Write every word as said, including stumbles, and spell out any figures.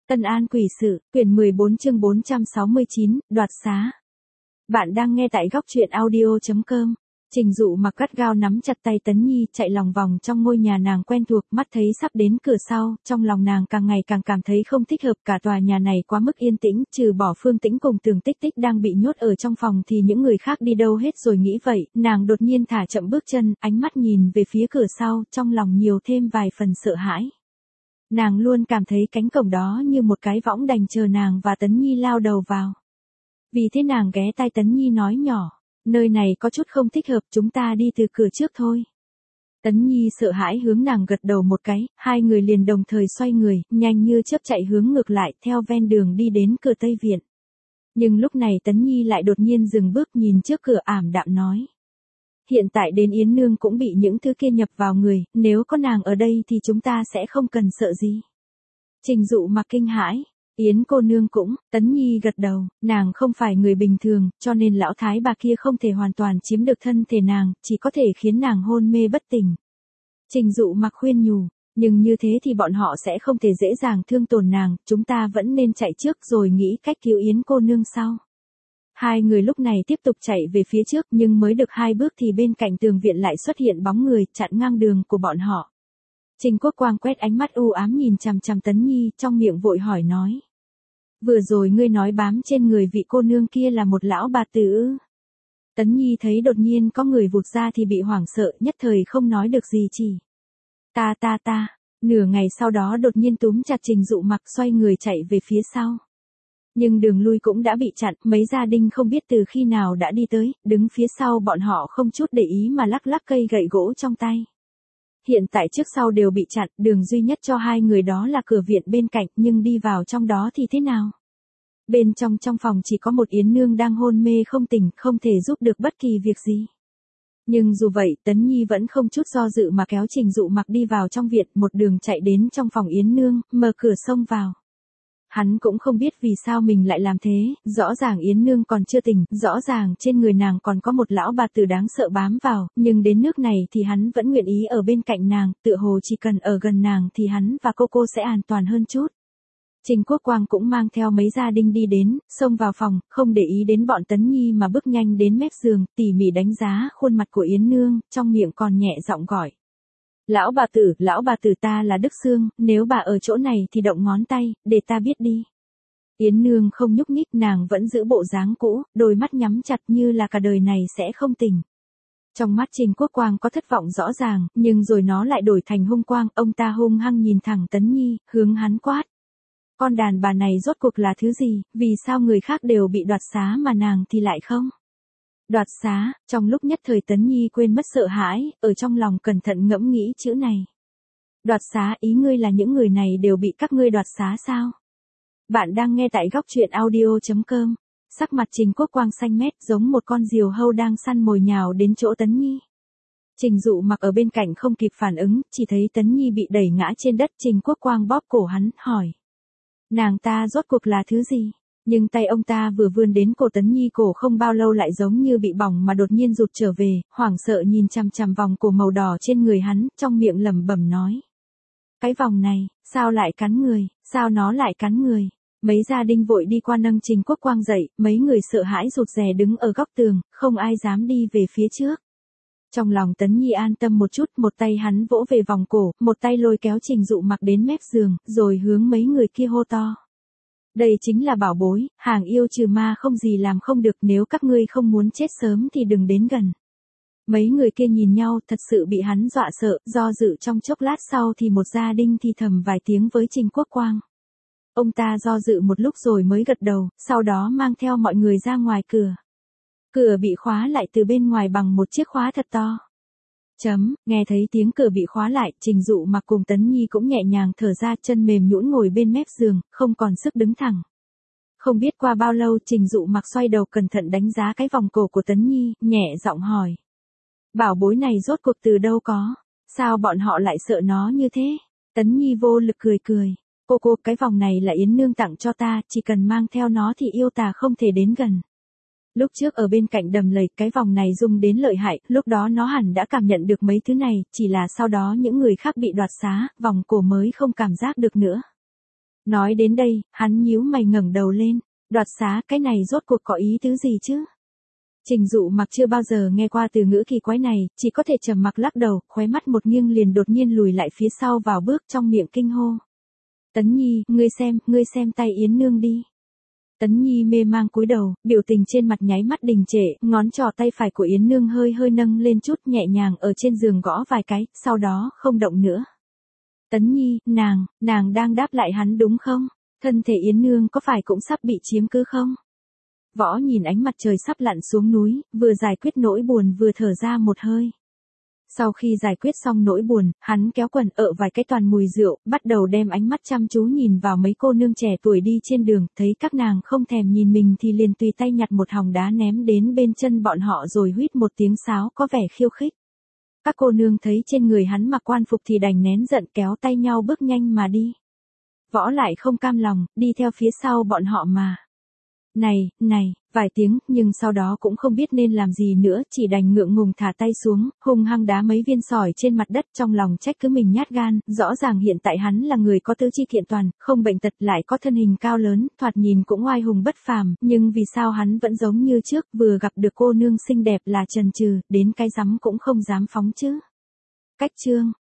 Tân An quỷ sự, quyển mười bốn chương bốn trăm sáu mươi chín, đoạt xá. Bạn đang nghe tại góc truyện audio chấm com. Trình Dụ Mặc gắt gao nắm chặt tay Tấn Nhi chạy lòng vòng trong ngôi nhà nàng quen thuộc, mắt thấy sắp đến cửa sau, trong lòng nàng càng ngày càng cảm thấy không thích hợp, cả tòa nhà này quá mức yên tĩnh, trừ bỏ Phương Tĩnh cùng Tường Tích Tích đang bị nhốt ở trong phòng thì những người khác đi đâu hết rồi. Nghĩ vậy, nàng đột nhiên thả chậm bước chân, ánh mắt nhìn về phía cửa sau, trong lòng nhiều thêm vài phần sợ hãi. Nàng luôn cảm thấy cánh cổng đó như một cái võng đành chờ nàng và Tấn Nhi lao đầu vào. Vì thế nàng ghé tai Tấn Nhi nói nhỏ, nơi này có chút không thích hợp, chúng ta đi từ cửa trước thôi. Tấn Nhi sợ hãi hướng nàng gật đầu một cái, hai người liền đồng thời xoay người, nhanh như chớp chạy hướng ngược lại, theo ven đường đi đến cửa Tây Viện. Nhưng lúc này Tấn Nhi lại đột nhiên dừng bước, nhìn trước cửa ảm đạm nói. Hiện tại đến Yến Nương cũng bị những thứ kia nhập vào người, nếu có nàng ở đây thì chúng ta sẽ không cần sợ gì. Trình Dụ Mặc kinh hãi, Yến cô nương cũng, Tấn Nhi gật đầu, nàng không phải người bình thường, cho nên lão thái bà kia không thể hoàn toàn chiếm được thân thể nàng, chỉ có thể khiến nàng hôn mê bất tỉnh. Trình Dụ Mặc khuyên nhủ, nhưng như thế thì bọn họ sẽ không thể dễ dàng thương tổn nàng, chúng ta vẫn nên chạy trước rồi nghĩ cách cứu Yến cô nương sau. Hai người lúc này tiếp tục chạy về phía trước, nhưng mới được hai bước thì bên cạnh tường viện lại xuất hiện bóng người chặn ngang đường của bọn họ. Trình Quốc Quang quét ánh mắt u ám nhìn chằm chằm Tấn Nhi, trong miệng vội hỏi nói. Vừa rồi ngươi nói bám trên người vị cô nương kia là một lão bà tử ư? Tấn Nhi thấy đột nhiên có người vụt ra thì bị hoảng sợ, nhất thời không nói được gì chỉ. Ta ta ta, nửa ngày sau đó đột nhiên túm chặt Trình Dụ Mặc xoay người chạy về phía sau. Nhưng đường lui cũng đã bị chặn, mấy gia đình không biết từ khi nào đã đi tới, đứng phía sau bọn họ không chút để ý mà lắc lắc cây gậy gỗ trong tay. Hiện tại trước sau đều bị chặn, đường duy nhất cho hai người đó là cửa viện bên cạnh, nhưng đi vào trong đó thì thế nào? Bên trong trong phòng chỉ có một Yến Nương đang hôn mê không tỉnh, không thể giúp được bất kỳ việc gì. Nhưng dù vậy, Tấn Nhi vẫn không chút do dự mà kéo Trình Dụ Mặc đi vào trong viện, một đường chạy đến trong phòng Yến Nương, mở cửa xông vào. Hắn cũng không biết vì sao mình lại làm thế, rõ ràng Yến Nương còn chưa tỉnh, rõ ràng trên người nàng còn có một lão bà tử đáng sợ bám vào, nhưng đến nước này thì hắn vẫn nguyện ý ở bên cạnh nàng, tựa hồ chỉ cần ở gần nàng thì hắn và cô cô sẽ an toàn hơn chút. Trình Quốc Quang cũng mang theo mấy gia đình đi đến, xông vào phòng, không để ý đến bọn Tấn Nhi mà bước nhanh đến mép giường, tỉ mỉ đánh giá khuôn mặt của Yến Nương, trong miệng còn nhẹ giọng gọi. Lão bà tử, lão bà tử ta là Đức Sương, nếu bà ở chỗ này thì động ngón tay, để ta biết đi. Yến Nương không nhúc nhích, nàng vẫn giữ bộ dáng cũ, đôi mắt nhắm chặt như là cả đời này sẽ không tỉnh. Trong mắt Trình Quốc Quang có thất vọng rõ ràng, nhưng rồi nó lại đổi thành hung quang, ông ta hung hăng nhìn thẳng Tấn Nhi, hướng hắn quát. Con đàn bà này rốt cuộc là thứ gì, vì sao người khác đều bị đoạt xá mà nàng thì lại không? Đoạt xá, trong lúc nhất thời Tấn Nhi quên mất sợ hãi, ở trong lòng cẩn thận ngẫm nghĩ chữ này. Đoạt xá, ý ngươi là những người này đều bị các ngươi đoạt xá sao? Bạn đang nghe tại góc truyện audio chấm com. Sắc mặt Trình Quốc Quang xanh mét giống một con diều hâu đang săn mồi nhào đến chỗ Tấn Nhi. Trình Dụ Mặc ở bên cạnh không kịp phản ứng, chỉ thấy Tấn Nhi bị đẩy ngã trên đất. Trình Quốc Quang bóp cổ hắn, hỏi. Nàng ta rốt cuộc là thứ gì? Nhưng tay ông ta vừa vươn đến cổ Tấn Nhi, cổ không bao lâu lại giống như bị bỏng mà đột nhiên rụt trở về, hoảng sợ nhìn chằm chằm vòng cổ màu đỏ trên người hắn, trong miệng lẩm bẩm nói. Cái vòng này, sao lại cắn người, sao nó lại cắn người? Mấy gia đình vội đi qua nâng Trình Quốc Quang dậy, mấy người sợ hãi rụt rè đứng ở góc tường, không ai dám đi về phía trước. Trong lòng Tấn Nhi an tâm một chút, một tay hắn vỗ về vòng cổ, một tay lôi kéo Trình Dụ Mặc đến mép giường, rồi hướng mấy người kia hô to. Đây chính là bảo bối, hàng yêu trừ ma không gì làm không được, nếu các ngươi không muốn chết sớm thì đừng đến gần. Mấy người kia nhìn nhau, thật sự bị hắn dọa sợ, do dự trong chốc lát sau thì một gia đình thì thầm vài tiếng với Trình Quốc Quang. Ông ta do dự một lúc rồi mới gật đầu, sau đó mang theo mọi người ra ngoài cửa. Cửa bị khóa lại từ bên ngoài bằng một chiếc khóa thật to. Chấm, nghe thấy tiếng cửa bị khóa lại, Trình Dụ Mặc cùng Tấn Nhi cũng nhẹ nhàng thở ra, chân mềm nhũn ngồi bên mép giường, không còn sức đứng thẳng. Không biết qua bao lâu, Trình Dụ Mặc xoay đầu cẩn thận đánh giá cái vòng cổ của Tấn Nhi, nhẹ giọng hỏi. Bảo bối này rốt cuộc từ đâu có? Sao bọn họ lại sợ nó như thế? Tấn Nhi vô lực cười cười. Cô cô, cái vòng này là Yến Nương tặng cho ta, chỉ cần mang theo nó thì yêu tà không thể đến gần. Lúc trước ở bên cạnh đầm lầy, cái vòng này dùng đến lợi hại, lúc đó nó hẳn đã cảm nhận được mấy thứ này, chỉ là sau đó những người khác bị đoạt xá, vòng cổ mới không cảm giác được nữa. Nói đến đây, hắn nhíu mày ngẩng đầu lên, đoạt xá cái này rốt cuộc có ý tứ gì chứ? Trình Dụ Mặc chưa bao giờ nghe qua từ ngữ kỳ quái này, chỉ có thể trầm mặc lắc đầu, khóe mắt một nghiêng liền đột nhiên lùi lại phía sau vào bước trong miệng kinh hô. Tấn Nhi, ngươi xem, ngươi xem tay Yến Nương đi. Tấn Nhi mê mang cúi đầu, biểu tình trên mặt nháy mắt đình trệ, ngón trỏ tay phải của Yến Nương hơi hơi nâng lên chút nhẹ nhàng ở trên giường gõ vài cái, sau đó không động nữa. Tấn Nhi, nàng, nàng đang đáp lại hắn đúng không? Thân thể Yến Nương có phải cũng sắp bị chiếm cứ không? Võ nhìn ánh mặt trời sắp lặn xuống núi, vừa giải quyết nỗi buồn vừa thở ra một hơi. Sau khi giải quyết xong nỗi buồn, hắn kéo quần ợ vài cái toàn mùi rượu, bắt đầu đem ánh mắt chăm chú nhìn vào mấy cô nương trẻ tuổi đi trên đường, thấy các nàng không thèm nhìn mình thì liền tùy tay nhặt một hòn đá ném đến bên chân bọn họ rồi huýt một tiếng sáo có vẻ khiêu khích. Các cô nương thấy trên người hắn mặc quan phục thì đành nén giận kéo tay nhau bước nhanh mà đi. Võ lại không cam lòng, đi theo phía sau bọn họ mà. Này, này, vài tiếng, nhưng sau đó cũng không biết nên làm gì nữa, chỉ đành ngượng ngùng thả tay xuống, hung hăng đá mấy viên sỏi trên mặt đất trong lòng trách cứ mình nhát gan, rõ ràng hiện tại hắn là người có tứ chi kiện toàn, không bệnh tật lại có thân hình cao lớn, thoạt nhìn cũng oai hùng bất phàm, nhưng vì sao hắn vẫn giống như trước, vừa gặp được cô nương xinh đẹp là chần chừ, đến cái rắm cũng không dám phóng chứ. Cách chương